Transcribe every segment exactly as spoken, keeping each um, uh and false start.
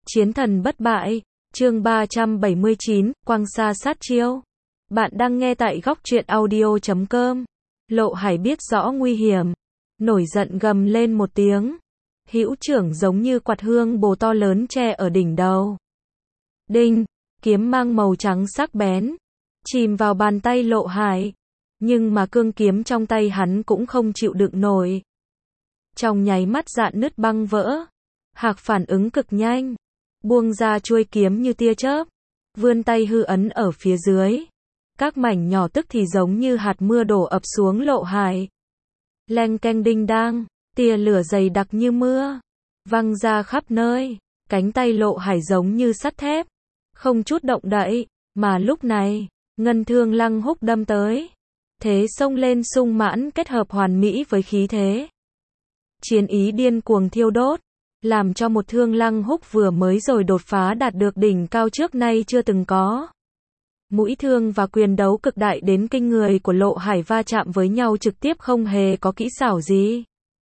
Chiến thần bất bại, chương ba trăm bảy mươi chín, quang sa sát chiêu. Bạn đang nghe tại góc truyện audio chấm com. Lộ Hải biết rõ nguy hiểm, nổi giận gầm lên một tiếng. Hữu trưởng giống như quạt hương bồ to lớn che ở đỉnh đầu. Đinh, kiếm mang màu trắng sắc bén, chìm vào bàn tay Lộ Hải. Nhưng mà cương kiếm trong tay hắn cũng không chịu đựng nổi. Trong nháy mắt dạn nứt băng vỡ. Hạc phản ứng cực nhanh, buông ra chuôi kiếm như tia chớp, vươn tay hư ấn ở phía dưới. Các mảnh nhỏ tức thì giống như hạt mưa đổ ập xuống Lộ Hải. Leng keng đinh đang, tia lửa dày đặc như mưa, văng ra khắp nơi. Cánh tay Lộ Hải giống như sắt thép, không chút động đậy. Mà lúc này, ngân thương Lăng Húc đâm tới. Thế xông lên sung mãn kết hợp hoàn mỹ với khí thế. Chiến ý điên cuồng thiêu đốt, làm cho một thương Lăng Húc vừa mới rồi đột phá đạt được đỉnh cao trước nay chưa từng có. Mũi thương và quyền đấu cực đại đến kinh người của Lộ Hải va chạm với nhau trực tiếp không hề có kỹ xảo gì.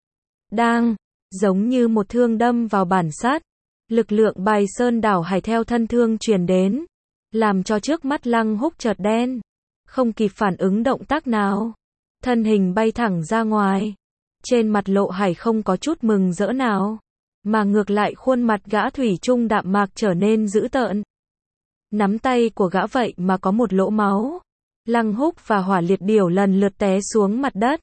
Đang, giống như một thương đâm vào bản sắt, lực lượng bài sơn đảo hải theo thân thương truyền đến, làm cho trước mắt Lăng Húc chợt đen, không kịp phản ứng động tác nào, thân hình bay thẳng ra ngoài. Trên mặt Lộ Hải không có chút mừng rỡ nào, mà ngược lại khuôn mặt gã thủy chung đạm mạc trở nên dữ tợn. Nắm tay của gã vậy mà có một lỗ máu. Lăng Húc và Hỏa Liệt Điểu lần lượt té xuống mặt đất.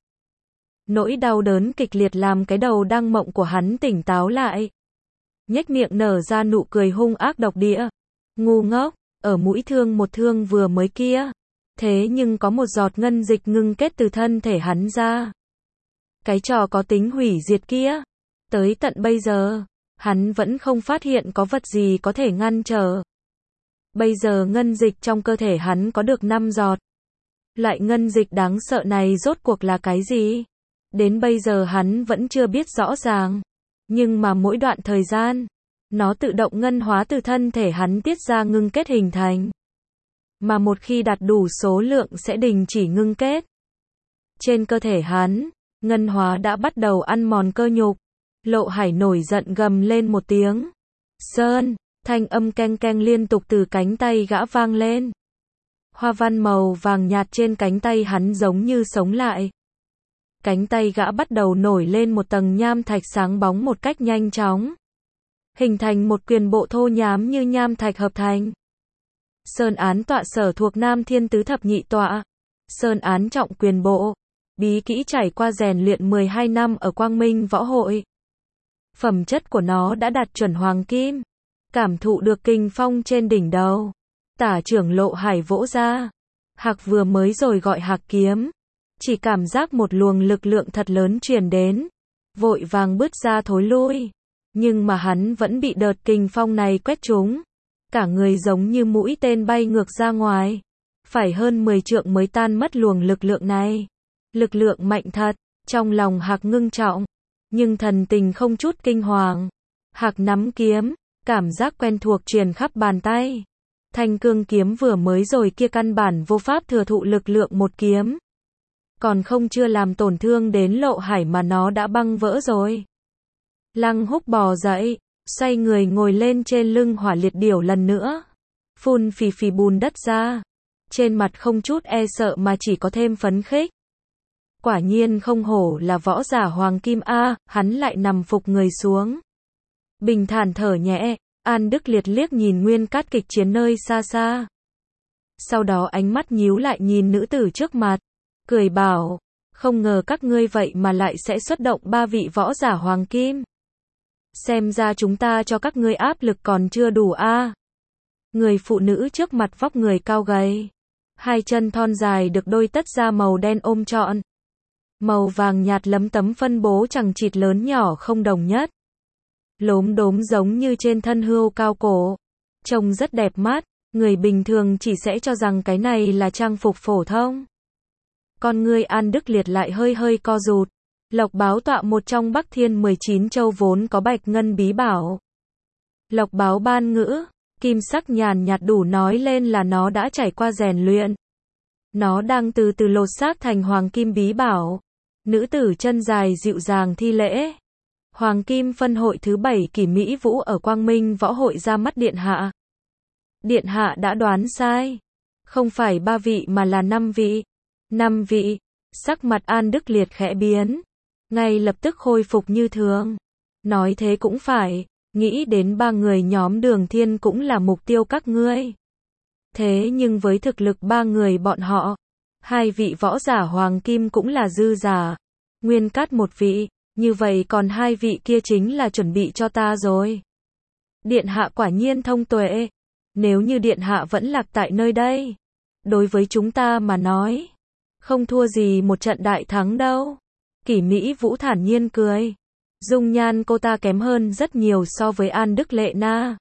Nỗi đau đớn kịch liệt làm cái đầu đang mộng của hắn tỉnh táo lại. Nhếch miệng nở ra nụ cười hung ác độc địa. Ngu ngốc, ở mũi thương một thương vừa mới kia, thế nhưng có một giọt ngân dịch ngưng kết từ thân thể hắn ra. Cái trò có tính hủy diệt kia, tới tận bây giờ, hắn vẫn không phát hiện có vật gì có thể ngăn trở. Bây giờ ngân dịch trong cơ thể hắn có được năm giọt. Loại ngân dịch đáng sợ này rốt cuộc là cái gì? Đến bây giờ hắn vẫn chưa biết rõ ràng. Nhưng mà mỗi đoạn thời gian, nó tự động ngân hóa từ thân thể hắn tiết ra ngưng kết hình thành. Mà một khi đạt đủ số lượng sẽ đình chỉ ngưng kết. Trên cơ thể hắn, ngân hóa đã bắt đầu ăn mòn cơ nhục. Lộ Hải nổi giận gầm lên một tiếng. Sơn, thanh âm keng keng liên tục từ cánh tay gã vang lên. Hoa văn màu vàng nhạt trên cánh tay hắn giống như sống lại. Cánh tay gã bắt đầu nổi lên một tầng nham thạch sáng bóng một cách nhanh chóng. Hình thành một quyền bộ thô nhám như nham thạch hợp thành. Sơn án tọa sở thuộc Nam Thiên Tứ Thập Nhị Tọa. Sơn án trọng quyền bộ. Bí kỹ trải qua rèn luyện mười hai năm ở Quang Minh Võ Hội. Phẩm chất của nó đã đạt chuẩn hoàng kim. Cảm thụ được kình phong trên đỉnh đầu. Tả trưởng Lộ Hải vỗ ra. Hạc vừa mới rồi gọi hạc kiếm. Chỉ cảm giác một luồng lực lượng thật lớn truyền đến. Vội vàng bước ra thối lui. Nhưng mà hắn vẫn bị đợt kình phong này quét trúng. Cả người giống như mũi tên bay ngược ra ngoài. Phải hơn mười trượng mới tan mất luồng lực lượng này. Lực lượng mạnh thật. Trong lòng Hạc ngưng trọng. Nhưng thần tình không chút kinh hoàng. Hạc nắm kiếm. Cảm giác quen thuộc truyền khắp bàn tay. Thanh cương kiếm vừa mới rồi kia căn bản vô pháp thừa thụ lực lượng một kiếm. Còn không chưa làm tổn thương đến Lộ Hải mà nó đã băng vỡ rồi. Lăng Húc bò dậy, xoay người ngồi lên trên lưng Hỏa Liệt Điểu lần nữa. Phun phì phì bùn đất ra. Trên mặt không chút e sợ mà chỉ có thêm phấn khích. Quả nhiên không hổ là võ giả hoàng kim A, hắn lại nằm phục người xuống. Bình thản thở nhẹ, An Đức Liệt liếc nhìn nguyên cát kịch chiến nơi xa xa. Sau đó ánh mắt nhíu lại nhìn nữ tử trước mặt, cười bảo, không ngờ các ngươi vậy mà lại sẽ xuất động ba vị võ giả hoàng kim. Xem ra chúng ta cho các ngươi áp lực còn chưa đủ a. Người phụ nữ trước mặt vóc người cao gầy, hai chân thon dài được đôi tất da màu đen ôm trọn. Màu vàng nhạt lấm tấm phân bố chằng chịt lớn nhỏ không đồng nhất. Lốm đốm giống như trên thân hươu cao cổ. Trông rất đẹp mắt, người bình thường chỉ sẽ cho rằng cái này là trang phục phổ thông. Con ngươi An Đức Liệt lại hơi hơi co rụt. Lộc Báo tọa một trong Bắc Thiên mười chín châu vốn có bạch ngân bí bảo. Lộc Báo ban ngữ, kim sắc nhàn nhạt đủ nói lên là nó đã trải qua rèn luyện. Nó đang từ từ lột xác thành hoàng kim bí bảo. Nữ tử chân dài dịu dàng thi lễ. Hoàng Kim phân hội thứ bảy Kỷ Mỹ Vũ ở Quang Minh Võ Hội ra mắt Điện Hạ. Điện Hạ đã đoán sai. Không phải ba vị mà là năm vị. Năm vị. Sắc mặt An Đức Liệt khẽ biến. Ngay lập tức khôi phục như thường. Nói thế cũng phải. Nghĩ đến ba người nhóm Đường Thiên cũng là mục tiêu các ngươi. Thế nhưng với thực lực ba người bọn họ, hai vị võ giả Hoàng Kim cũng là dư giả. Nguyên Cát một vị, như vậy còn hai vị kia chính là chuẩn bị cho ta rồi. Điện Hạ quả nhiên thông tuệ. Nếu như Điện Hạ vẫn lạc tại nơi đây, đối với chúng ta mà nói, không thua gì một trận đại thắng đâu. Kỷ Mỹ Vũ thản nhiên cười. Dung nhan cô ta kém hơn rất nhiều so với An Đức Lệ Na,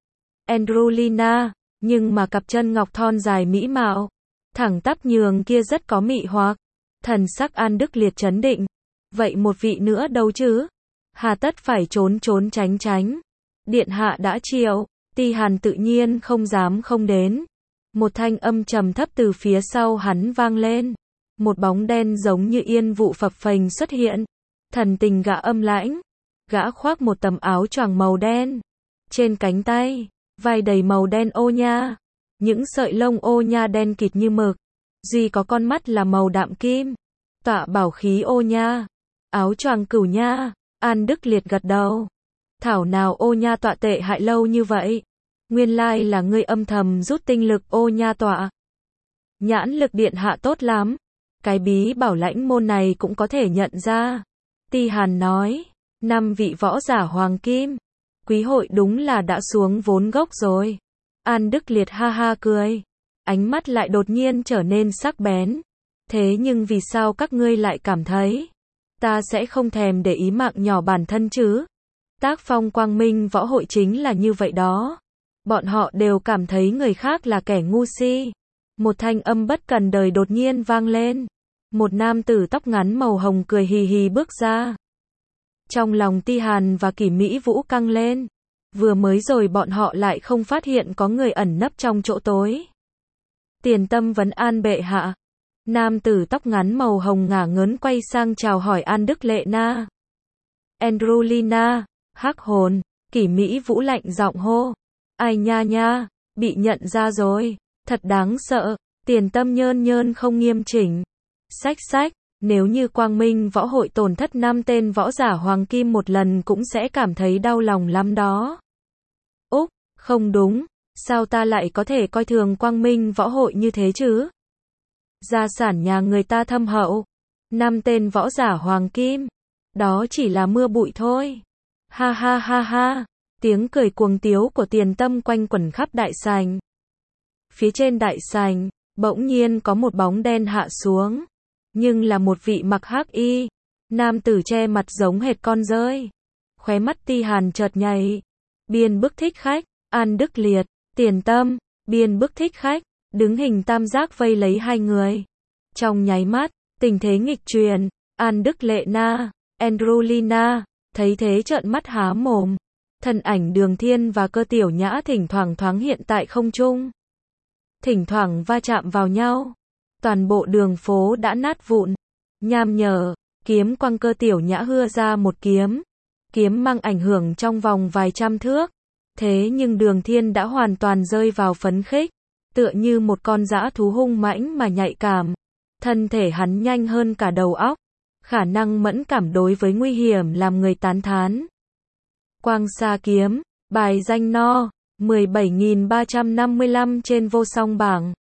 Androlina, nhưng mà cặp chân ngọc thon dài mỹ mạo, thẳng tắp nhường kia rất có mị hoặc. Thần sắc An Đức Liệt trấn định. Vậy một vị nữa đâu chứ? Hà tất phải trốn trốn tránh tránh. Điện Hạ đã triệu, Ti Hàn tự nhiên không dám không đến. Một thanh âm trầm thấp từ phía sau hắn vang lên. Một bóng đen giống như yên vụ phập phềnh xuất hiện. Thần tình gã âm lãnh. Gã khoác một tấm áo choàng màu đen. Trên cánh tay, vai đầy màu đen ô nha. Những sợi lông ô nha đen kịt như mực. Duy có con mắt là màu đạm kim. Tọa bảo khí ô nha. Áo choàng cửu nha. An Đức Liệt gật đầu. Thảo nào ô nha tọa tệ hại lâu như vậy. Nguyên lai là ngươi âm thầm rút tinh lực ô nha tọa. Nhãn lực Điện Hạ tốt lắm. Cái bí bảo lãnh môn này cũng có thể nhận ra. Ti Hàn nói. Năm vị võ giả Hoàng Kim. Quý hội đúng là đã xuống vốn gốc rồi. An Đức Liệt ha ha cười. Ánh mắt lại đột nhiên trở nên sắc bén. Thế nhưng vì sao các ngươi lại cảm thấy ta sẽ không thèm để ý mạng nhỏ bản thân chứ? Tác phong Quang Minh Võ Hội chính là như vậy đó. Bọn họ đều cảm thấy người khác là kẻ ngu si. Một thanh âm bất cần đời đột nhiên vang lên. Một nam tử tóc ngắn màu hồng cười hì hì bước ra. Trong lòng Ti Hàn và Kỷ Mỹ Vũ căng lên. Vừa mới rồi bọn họ lại không phát hiện có người ẩn nấp trong chỗ tối. Tiền Tâm vấn an bệ hạ. Nam tử tóc ngắn màu hồng ngả ngớn quay sang chào hỏi An Đức Lệ Na, Androlina, Hắc Hồn. Kỷ Mỹ Vũ lạnh giọng hô. Ai nha nha, bị nhận ra rồi. Thật đáng sợ. Tiền Tâm nhơn nhơn không nghiêm chỉnh. Sách sách, nếu như Quang Minh Võ Hội tổn thất năm tên võ giả Hoàng Kim một lần cũng sẽ cảm thấy đau lòng lắm đó. Úc, không đúng. Sao ta lại có thể coi thường Quang Minh Võ Hội như thế chứ? Gia sản nhà người ta thâm hậu. Năm tên võ giả Hoàng Kim. Đó chỉ là mưa bụi thôi. Ha ha ha ha. Tiếng cười cuồng tiếu của Tiền Tâm quanh quẩn khắp đại sảnh. Phía trên đại sảnh, bỗng nhiên có một bóng đen hạ xuống. Nhưng là một vị mặc hắc y. Nam tử che mặt giống hệt con dơi. Khóe mắt Ti Hàn chợt nhảy. Biên bức thích khách. An Đức Liệt, Tiền Tâm, biên bức thích khách. Đứng hình tam giác vây lấy hai người. Trong nháy mắt, tình thế nghịch chuyển. An Đức Lệ Na, Androlina, thấy thế trợn mắt há mồm. Thân ảnh Đường Thiên và Cơ Tiểu Nhã thỉnh thoảng thoáng hiện tại không trung. Thỉnh thoảng va chạm vào nhau. Toàn bộ đường phố đã nát vụn. Nham nhở, kiếm quang Cơ Tiểu Nhã hưa ra một kiếm. Kiếm mang ảnh hưởng trong vòng vài trăm thước. Thế nhưng Đường Thiên đã hoàn toàn rơi vào phấn khích. Tựa như một con dã thú hung mãnh mà nhạy cảm. Thân thể hắn nhanh hơn cả đầu óc. Khả năng mẫn cảm đối với nguy hiểm làm người tán thán. Quang Sa kiếm, bài danh no, mười bảy nghìn ba trăm năm mươi lăm trên vô song bảng.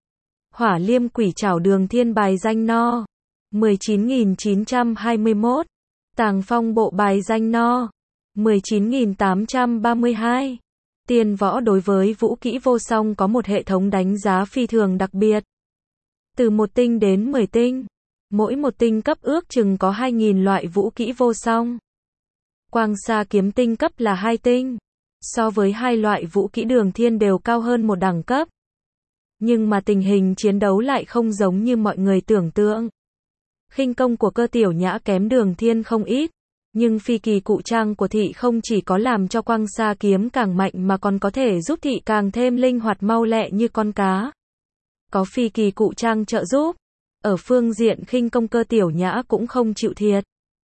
Hỏa Liêm Quỷ Trảo Đường Thiên bài danh no, mười chín nghìn chín trăm hai mươi mốt. Tàng Phong Bộ bài danh no, mười chín nghìn tám trăm ba mươi hai. Tiên võ đối với vũ kỹ vô song có một hệ thống đánh giá phi thường đặc biệt. Từ một tinh đến mười tinh. Mỗi một tinh cấp ước chừng có hai nghìn loại vũ kỹ vô song. Quang Sa kiếm tinh cấp là hai tinh. So với hai loại vũ kỹ Đường Thiên đều cao hơn một đẳng cấp. Nhưng mà tình hình chiến đấu lại không giống như mọi người tưởng tượng. Khinh công của Cơ Tiểu Nhã kém Đường Thiên không ít. Nhưng phi kỳ cụ trang của thị không chỉ có làm cho Quang Sa kiếm càng mạnh mà còn có thể giúp thị càng thêm linh hoạt mau lẹ như con cá. Có phi kỳ cụ trang trợ giúp. Ở phương diện khinh công Cơ Tiểu Nhã cũng không chịu thiệt.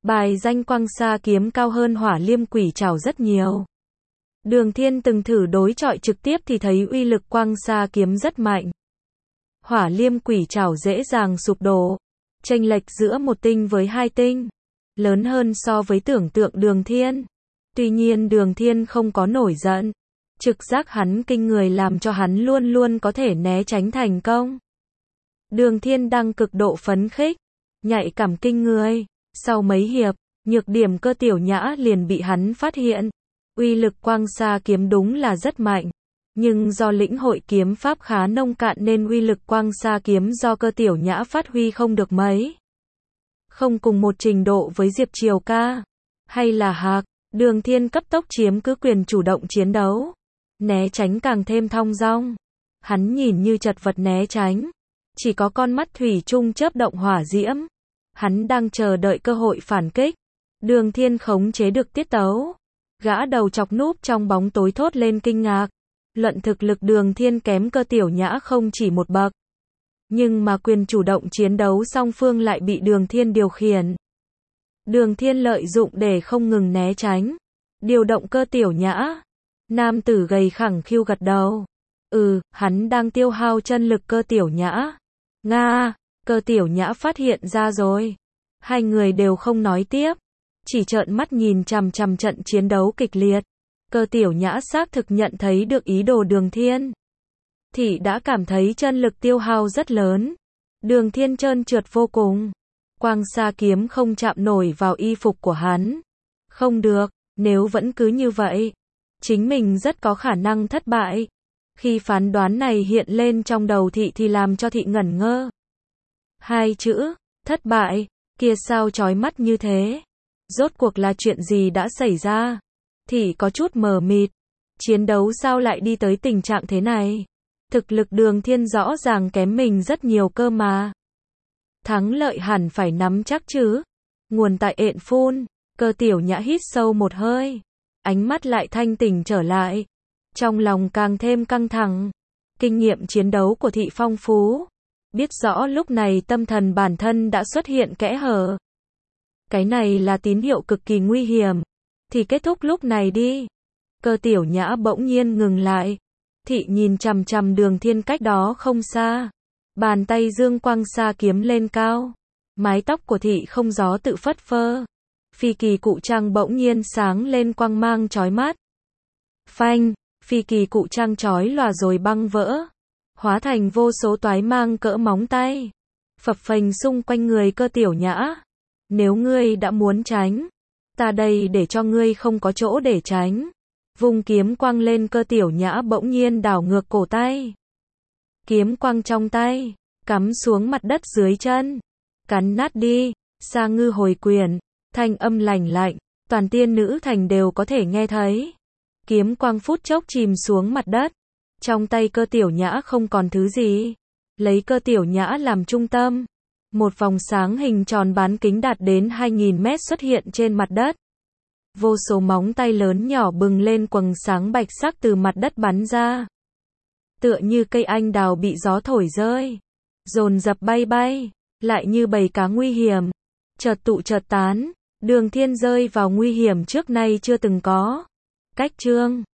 Bài danh Quang Sa kiếm cao hơn Hỏa Liêm Quỷ Trảo rất nhiều. Đường Thiên từng thử đối chọi trực tiếp thì thấy uy lực Quang Sa kiếm rất mạnh. Hỏa Liêm Quỷ Trảo dễ dàng sụp đổ. Chênh lệch giữa một tinh với hai tinh lớn hơn so với tưởng tượng Đường Thiên. Tuy nhiên Đường Thiên không có nổi giận. Trực giác hắn kinh người làm cho hắn luôn luôn có thể né tránh thành công. Đường Thiên đang cực độ phấn khích, nhạy cảm kinh người. Sau mấy hiệp, nhược điểm Cơ Tiểu Nhã liền bị hắn phát hiện. Uy lực Quang Sa kiếm đúng là rất mạnh, nhưng do lĩnh hội kiếm pháp khá nông cạn nên uy lực Quang Sa kiếm do Cơ Tiểu Nhã phát huy không được mấy. Không cùng một trình độ với Diệp Triều Ca hay là Hạc, Đường Thiên cấp tốc chiếm cứ quyền chủ động chiến đấu, né tránh càng thêm thong dong. Hắn nhìn như chật vật né tránh, chỉ có con mắt thủy chung chớp động hỏa diễm. Hắn đang chờ đợi cơ hội phản kích. Đường Thiên khống chế được tiết tấu. Gã đầu chọc núp trong bóng tối thốt lên kinh ngạc. Luận thực lực Đường Thiên kém Cơ Tiểu Nhã không chỉ một bậc. Nhưng mà quyền chủ động chiến đấu song phương lại bị Đường Thiên điều khiển. Đường Thiên lợi dụng để không ngừng né tránh. Điều động Cơ Tiểu Nhã. Nam tử gầy khẳng khiu gật đầu. Ừ, hắn đang tiêu hao chân lực Cơ Tiểu Nhã. Nga, Cơ Tiểu Nhã phát hiện ra rồi. Hai người đều không nói tiếp. Chỉ trợn mắt nhìn chằm chằm trận chiến đấu kịch liệt. Cơ Tiểu Nhã xác thực nhận thấy được ý đồ Đường Thiên. Thị đã cảm thấy chân lực tiêu hao rất lớn. Đường Thiên trơn trượt vô cùng. Quang Sa kiếm không chạm nổi vào y phục của hắn. Không được, nếu vẫn cứ như vậy, chính mình rất có khả năng thất bại. Khi phán đoán này hiện lên trong đầu thị thì làm cho thị ngẩn ngơ. Hai chữ, thất bại, kia sao chói mắt như thế? Rốt cuộc là chuyện gì đã xảy ra? Thị có chút mờ mịt. Chiến đấu sao lại đi tới tình trạng thế này? Thực lực Đường Thiên rõ ràng kém mình rất nhiều cơ mà. Thắng lợi hẳn phải nắm chắc chứ. Nguồn tại ện phun. Cơ Tiểu Nhã hít sâu một hơi. Ánh mắt lại thanh tỉnh trở lại. Trong lòng càng thêm căng thẳng. Kinh nghiệm chiến đấu của thị phong phú. Biết rõ lúc này tâm thần bản thân đã xuất hiện kẽ hở. Cái này là tín hiệu cực kỳ nguy hiểm. Thì kết thúc lúc này đi. Cơ Tiểu Nhã bỗng nhiên ngừng lại. Thị nhìn chằm chằm Đường Thiên cách đó không xa. Bàn tay dương Quang Sa kiếm lên cao. Mái tóc của thị không gió tự phất phơ. Phi kỳ cụ trang bỗng nhiên sáng lên quang mang chói mắt. Phanh, phi kỳ cụ trang chói lòa rồi băng vỡ. Hóa thành vô số toái mang cỡ móng tay. Phập phềnh xung quanh người Cơ Tiểu Nhã. Nếu ngươi đã muốn tránh, ta đây để cho ngươi không có chỗ để tránh. Vùng kiếm quang lên Cơ Tiểu Nhã bỗng nhiên đảo ngược cổ tay. Kiếm quang trong tay, cắm xuống mặt đất dưới chân. Cắn nát đi, Sa Ngư hồi quyền, thanh âm lành lạnh, toàn tiên nữ thành đều có thể nghe thấy. Kiếm quang phút chốc chìm xuống mặt đất. Trong tay Cơ Tiểu Nhã không còn thứ gì. Lấy Cơ Tiểu Nhã làm trung tâm. Một vòng sáng hình tròn bán kính đạt đến hai nghìn mét xuất hiện trên mặt đất. Vô số móng tay lớn nhỏ bừng lên quầng sáng bạch sắc từ mặt đất bắn ra. Tựa như cây anh đào bị gió thổi rơi. Dồn dập bay bay. Lại như bầy cá nguy hiểm. Chợt tụ chợt tán. Đường Thiên rơi vào nguy hiểm trước nay chưa từng có. Cách chương